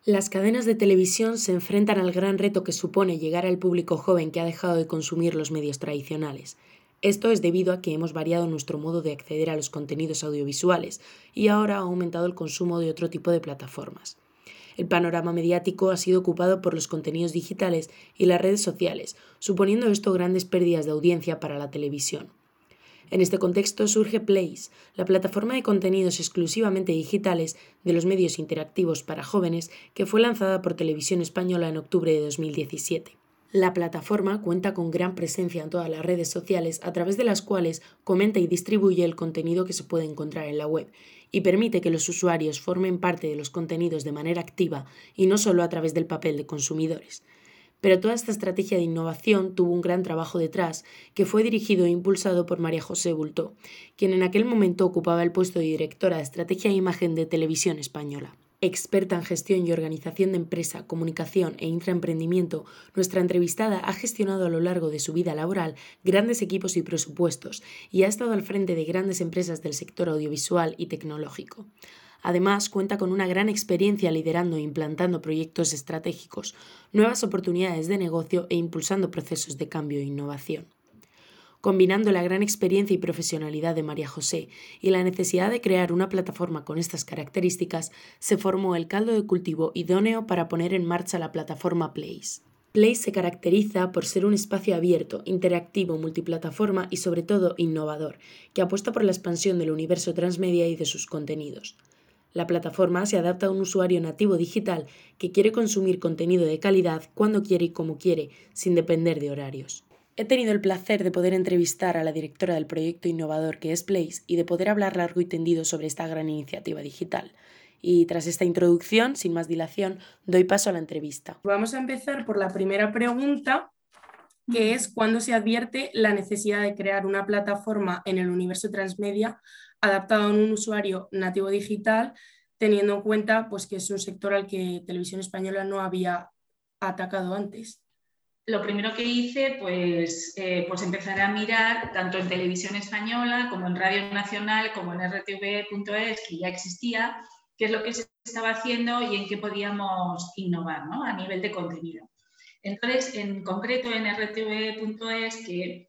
Las cadenas de televisión se enfrentan al gran reto que supone llegar al público joven que ha dejado de consumir los medios tradicionales. Esto es debido a que hemos variado nuestro modo de acceder a los contenidos audiovisuales y ahora ha aumentado el consumo de otro tipo de plataformas. El panorama mediático ha sido ocupado por los contenidos digitales y las redes sociales, suponiendo esto grandes pérdidas de audiencia para la televisión. En este contexto surge Place, la plataforma de contenidos exclusivamente digitales de los medios interactivos para jóvenes que fue lanzada por Televisión Española en octubre de 2017. La plataforma cuenta con gran presencia en todas las redes sociales a través de las cuales comenta y distribuye el contenido que se puede encontrar en la web y permite que los usuarios formen parte de los contenidos de manera activa y no solo a través del papel de consumidores. Pero toda esta estrategia de innovación tuvo un gran trabajo detrás, que fue dirigido e impulsado por María José Bultó, quien en aquel momento ocupaba el puesto de directora de Estrategia e Imagen de Televisión Española. Experta en gestión y organización de empresa, comunicación e intraemprendimiento, nuestra entrevistada ha gestionado a lo largo de su vida laboral grandes equipos y presupuestos y ha estado al frente de grandes empresas del sector audiovisual y tecnológico. Además, cuenta con una gran experiencia liderando e implantando proyectos estratégicos, nuevas oportunidades de negocio e impulsando procesos de cambio e innovación. Combinando la gran experiencia y profesionalidad de María José y la necesidad de crear una plataforma con estas características, se formó el caldo de cultivo idóneo para poner en marcha la plataforma Place. Place se caracteriza por ser un espacio abierto, interactivo, multiplataforma y sobre todo innovador, que apuesta por la expansión del universo transmedia y de sus contenidos. La plataforma se adapta a un usuario nativo digital que quiere consumir contenido de calidad cuando quiere y como quiere, sin depender de horarios. He tenido el placer de poder entrevistar a la directora del proyecto innovador que es Place y de poder hablar largo y tendido sobre esta gran iniciativa digital. Y tras esta introducción, sin más dilación, doy paso a la entrevista. Vamos a empezar por la primera pregunta, que es cuándo se advierte la necesidad de crear una plataforma en el universo transmedia adaptado a un usuario nativo digital, teniendo en cuenta pues, que es un sector al que Televisión Española no había atacado antes. Lo primero que hice, pues empezar a mirar tanto en Televisión Española como en Radio Nacional, como en RTV.es, que ya existía, qué es lo que se estaba haciendo y en qué podíamos innovar, ¿no? A nivel de contenido. Entonces, en concreto en RTV.es, que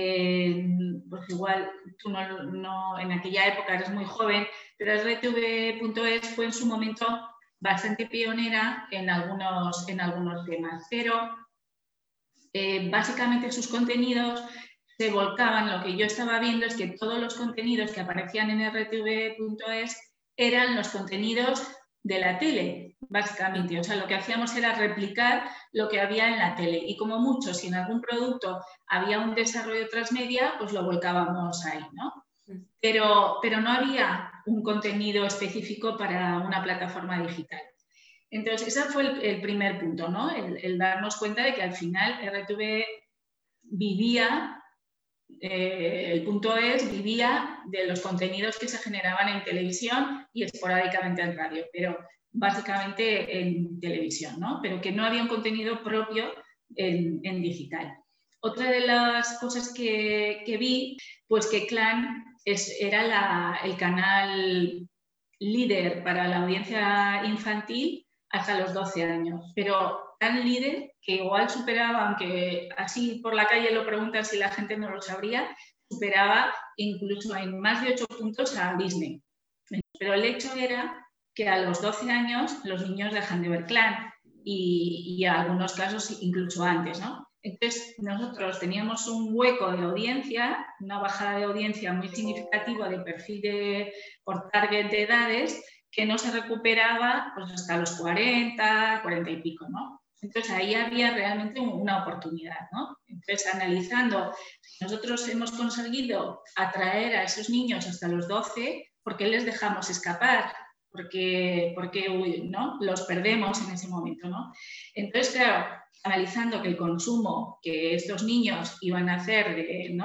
pues igual tú no en aquella época eres muy joven, pero RTV.es fue en su momento bastante pionera en algunos temas, pero básicamente sus contenidos se volcaban. Lo que yo estaba viendo es que todos los contenidos que aparecían en RTV.es eran los contenidos de la tele, básicamente. O sea, lo que hacíamos era replicar lo que había en la tele y como mucho, si en algún producto había un desarrollo transmedia, pues lo volcábamos ahí, ¿no? Pero no había un contenido específico para una plataforma digital. Entonces, ese fue el primer punto, ¿no? El darnos cuenta de que al final RTV vivía, el punto es, vivía de los contenidos que se generaban en televisión y esporádicamente en radio, pero básicamente en televisión, ¿no? Pero que no había un contenido propio en digital. Otra de las cosas que vi, pues que Clan era el canal líder para la audiencia infantil hasta los 12 años, pero tan líder que igual superaba, aunque así por la calle lo preguntan si la gente no lo sabría, superaba incluso en más de 8 puntos a Disney. Pero el hecho era que a los 12 años los niños dejan de ver Clan y en algunos casos incluso antes, ¿no? Entonces nosotros teníamos un hueco de audiencia, una bajada de audiencia muy significativa de perfil por target de edades, que no se recuperaba pues, hasta los 40, 40 y pico, ¿no? Entonces ahí había realmente una oportunidad, ¿no? Entonces analizando, si nosotros hemos conseguido atraer a esos niños hasta los 12, ¿por qué les dejamos escapar? Porque ¿no? Los perdemos en ese momento, ¿no? Entonces, claro, analizando que el consumo que estos niños iban a hacer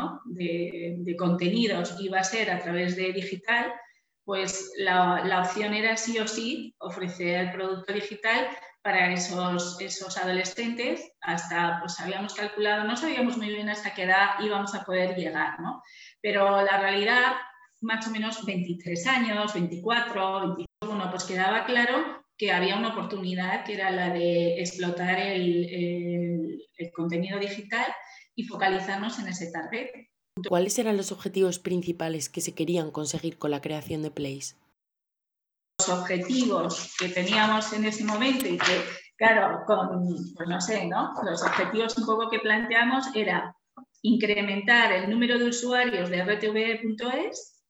de contenidos iba a ser a través de digital, pues la opción era sí o sí ofrecer el producto digital para esos adolescentes hasta, pues habíamos calculado, no sabíamos muy bien hasta qué edad íbamos a poder llegar, ¿no? Pero la realidad, más o menos 23 años, 24, 25, bueno, pues quedaba claro que había una oportunidad que era la de explotar el contenido digital y focalizarnos en ese target. ¿Cuáles eran los objetivos principales que se querían conseguir con la creación de Place? Los objetivos que teníamos en ese momento y que, claro, pues no sé, ¿no? Los objetivos un poco que planteamos era incrementar el número de usuarios de rtve.es,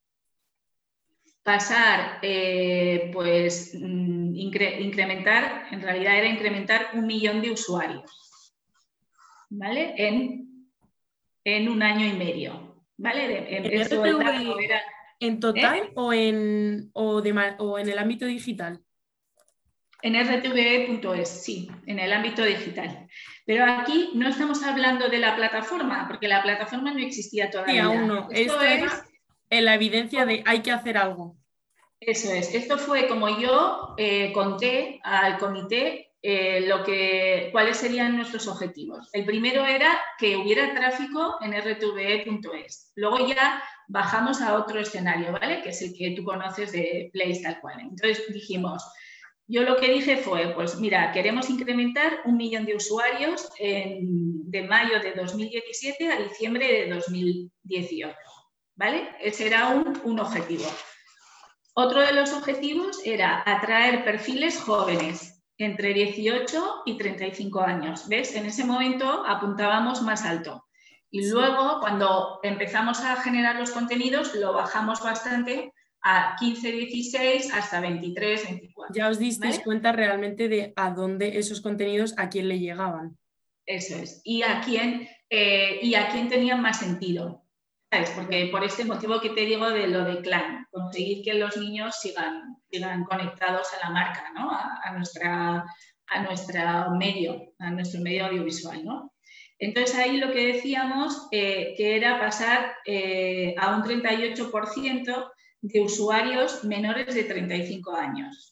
pasar, pues incrementar, en realidad era incrementar 1 millón de usuarios, ¿vale? En 1 año y medio, ¿vale? ¿En Esto el dato RTV era, en total o en el ámbito digital? en rtve.es, sí, en el ámbito digital. Pero aquí no estamos hablando de la plataforma, porque la plataforma no existía Sí, aún todavía. no. Esto Esto es, era en la evidencia de hay que hacer algo. eso es. Esto fue como yo conté al comité cuáles serían nuestros objetivos. El primero era que hubiera tráfico en rtve.es. Luego ya bajamos a otro escenario, ¿vale? Que es el que tú conoces de Place tal cual. Entonces dijimos, yo lo que dije fue, pues mira, queremos incrementar 1 millón de usuarios de mayo de 2017 a diciembre de 2018, ¿vale? Ese era un objetivo. Otro de los objetivos era atraer perfiles jóvenes, entre 18 y 35 años. ¿Ves? En ese momento apuntábamos más alto. Y luego, cuando empezamos a generar los contenidos, lo bajamos bastante a 15, 16, hasta 23, 24. Ya os disteis ¿vale? cuenta realmente de a dónde esos contenidos, a quién le llegaban. Eso es. Y a quién tenían más sentido. ¿Sabes? Porque por este motivo que te digo de lo de clan, conseguir que los niños sigan conectados a la marca, ¿no? a nuestro medio audiovisual, ¿no? Entonces ahí lo que decíamos que era pasar a un 38% de usuarios menores de 35 años.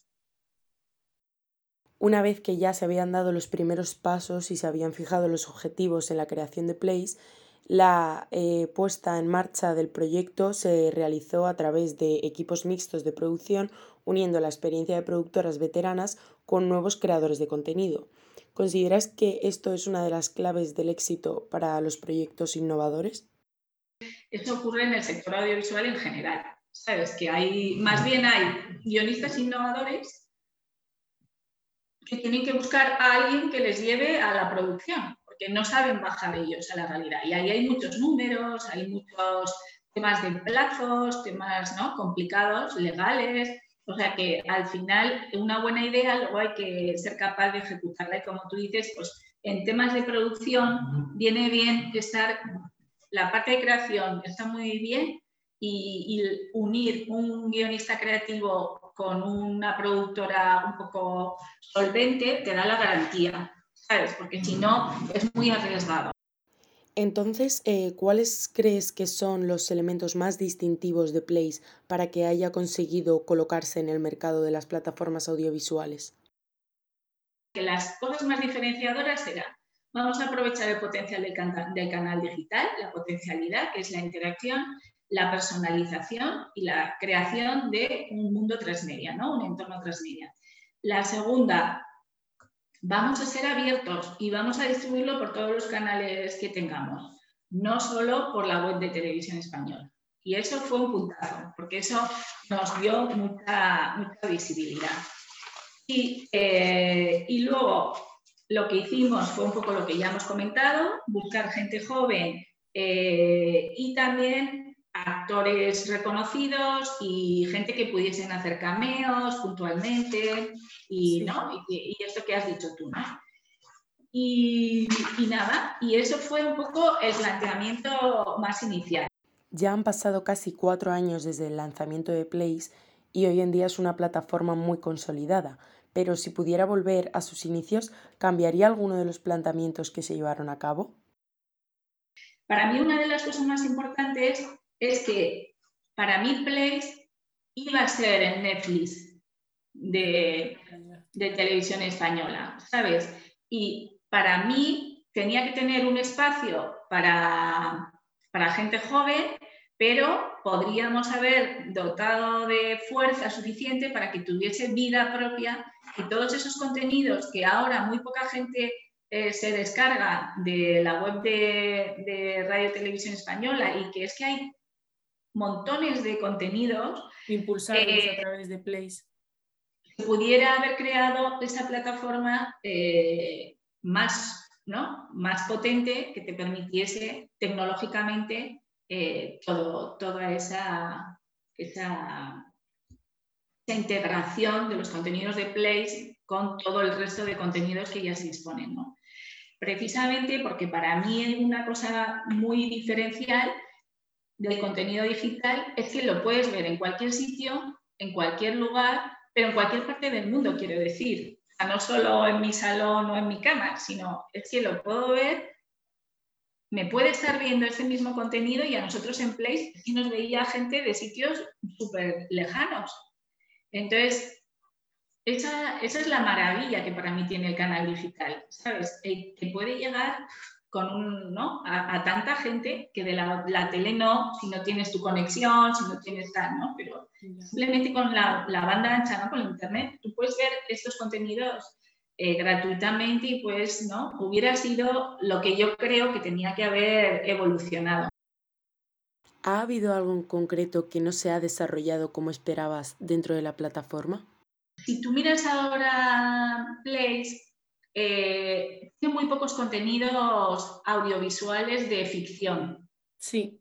Una vez que ya se habían dado los primeros pasos y se habían fijado los objetivos en la creación de Place, la puesta en marcha del proyecto se realizó a través de equipos mixtos de producción, uniendo la experiencia de productoras veteranas con nuevos creadores de contenido. ¿Consideras que esto es una de las claves del éxito para los proyectos innovadores? Esto ocurre en el sector audiovisual en general. ¿Sabes? Que más bien hay guionistas innovadores que tienen que buscar a alguien que les lleve a la producción, porque no saben bajar ellos a la realidad. Y ahí hay muchos números, hay muchos temas de plazos, temas, ¿no?, complicados, legales. O sea que al final una buena idea luego hay que ser capaz de ejecutarla. Y como tú dices, pues en temas de producción viene bien estar, la parte de creación está muy bien, y unir un guionista creativo con una productora un poco solvente te da la garantía, ¿sabes? Porque si no es muy arriesgado. Entonces, ¿cuáles crees que son los elementos más distintivos de Place para que haya conseguido colocarse en el mercado de las plataformas audiovisuales? Que las cosas más diferenciadoras serán: vamos a aprovechar el potencial del canal digital, la potencialidad, que es la interacción, la personalización y la creación de un mundo transmedia, ¿no? Un entorno transmedia. La segunda, vamos a ser abiertos y vamos a distribuirlo por todos los canales que tengamos, no solo por la web de Televisión Española. Y eso fue un puntazo, porque eso nos dio mucha visibilidad. Y luego lo que hicimos fue un poco lo que ya hemos comentado, buscar gente joven y también actores reconocidos y gente que pudiesen hacer cameos puntualmente y, Sí. ¿no? y esto que has dicho tú, ¿no? Y nada, y eso fue un poco el planteamiento más inicial. Ya han pasado casi 4 años desde el lanzamiento de Place y hoy en día es una plataforma muy consolidada, pero si pudiera volver a sus inicios, ¿cambiaría alguno de los planteamientos que se llevaron a cabo? Para mí una de las cosas más importantes es que para mí Place iba a ser el Netflix de Televisión Española, ¿sabes? Y para mí tenía que tener un espacio para gente joven, pero podríamos haber dotado de fuerza suficiente para que tuviese vida propia y todos esos contenidos que ahora muy poca gente se descarga de la web de Radio Televisión Española, y que es que hay montones de contenidos. Impulsarlos a través de Place. Pudiera haber creado esa plataforma más, ¿no?, más potente, que te permitiese tecnológicamente toda esa integración de los contenidos de Place con todo el resto de contenidos que ya se disponen, ¿no? Precisamente porque para mí una cosa muy diferencial del contenido digital es que lo puedes ver en cualquier sitio, en cualquier lugar, pero en cualquier parte del mundo, quiero decir. O sea, no solo en mi salón o en mi cama, sino es que lo puedo ver, me puede estar viendo ese mismo contenido, y a nosotros en Place sí nos veía gente de sitios súper lejanos. Entonces, esa es la maravilla que para mí tiene el canal digital, ¿sabes? Que puede llegar con ¿no?, a tanta gente que de la tele no, si no tienes tu conexión, si no tienes tal, ¿no? Pero simplemente con la banda ancha, ¿no?, con internet, tú puedes ver estos contenidos gratuitamente, y pues, ¿no?, hubiera sido lo que yo creo que tenía que haber evolucionado. ¿Ha habido algo en concreto que no se ha desarrollado como esperabas dentro de la plataforma? Si tú miras ahora Place, tiene muy pocos contenidos audiovisuales de ficción. Sí.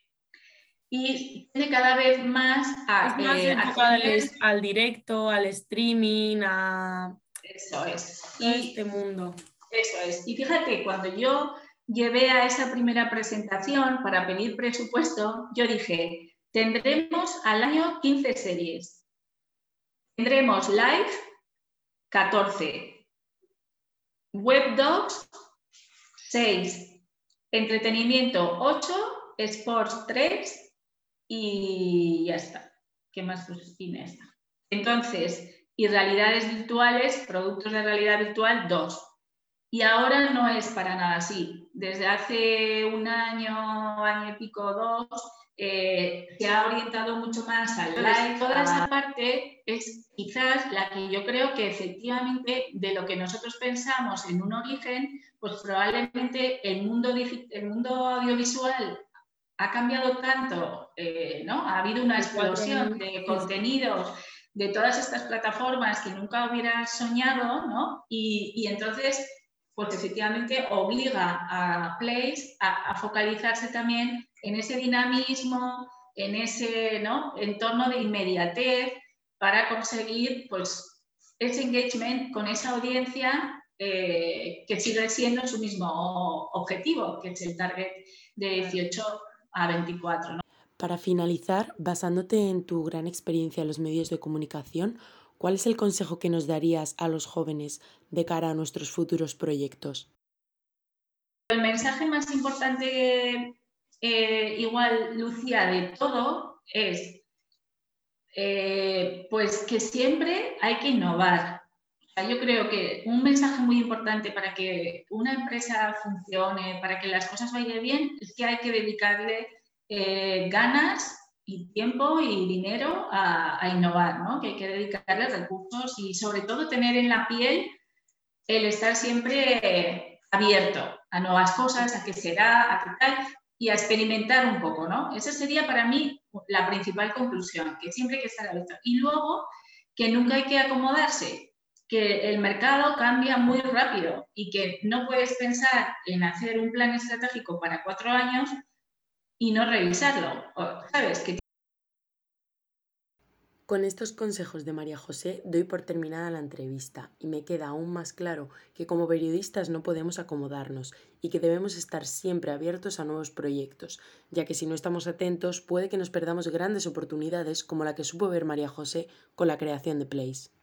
Y tiene cada vez más Es más enfocada al directo, al streaming, a Eso es. todo este mundo. Eso es. Y fíjate, cuando yo llevé a esa primera presentación para pedir presupuesto, yo dije, tendremos al año 15 series. Tendremos live 14, webdocs 6, entretenimiento 8, sports 3 y ya está. ¿Qué más tiene esta? Entonces, y realidades virtuales, productos de realidad virtual 2. Y ahora no es para nada así. Desde hace un año y pico, 2, se ha orientado mucho más al live. Toda esa parte es quizás la que yo creo que efectivamente, de lo que nosotros pensamos en un origen, pues probablemente el mundo audiovisual ha cambiado tanto, ¿no? Ha habido una explosión de contenidos de todas estas plataformas que nunca hubiera soñado, ¿no? Y entonces, pues efectivamente obliga a Place a focalizarse también en ese dinamismo, en ese, ¿no?, entorno de inmediatez, para conseguir, pues, ese engagement con esa audiencia que sigue siendo su mismo objetivo, que es el target de 18 a 24, ¿no? Para finalizar, basándote en tu gran experiencia en los medios de comunicación, ¿cuál es el consejo que nos darías a los jóvenes de cara a nuestros futuros proyectos? El mensaje más importante, igual, Lucía, de todo es pues que siempre hay que innovar. O sea, yo creo que un mensaje muy importante para que una empresa funcione, para que las cosas vayan bien, es que hay que dedicarle ganas y tiempo y dinero a innovar, ¿no? Que hay que dedicarle recursos y sobre todo tener en la piel el estar siempre abierto a nuevas cosas, a qué será, a qué tal, y a experimentar un poco, ¿no? Esa sería para mí la principal conclusión, que siempre hay que estar abierto. Y luego, que nunca hay que acomodarse, que el mercado cambia muy rápido y que no puedes pensar en hacer un plan estratégico para 4 años y no revisarlo, ¿sabes? Que Con estos consejos de María José doy por terminada la entrevista y me queda aún más claro que como periodistas no podemos acomodarnos y que debemos estar siempre abiertos a nuevos proyectos, ya que si no estamos atentos puede que nos perdamos grandes oportunidades como la que supo ver María José con la creación de Place.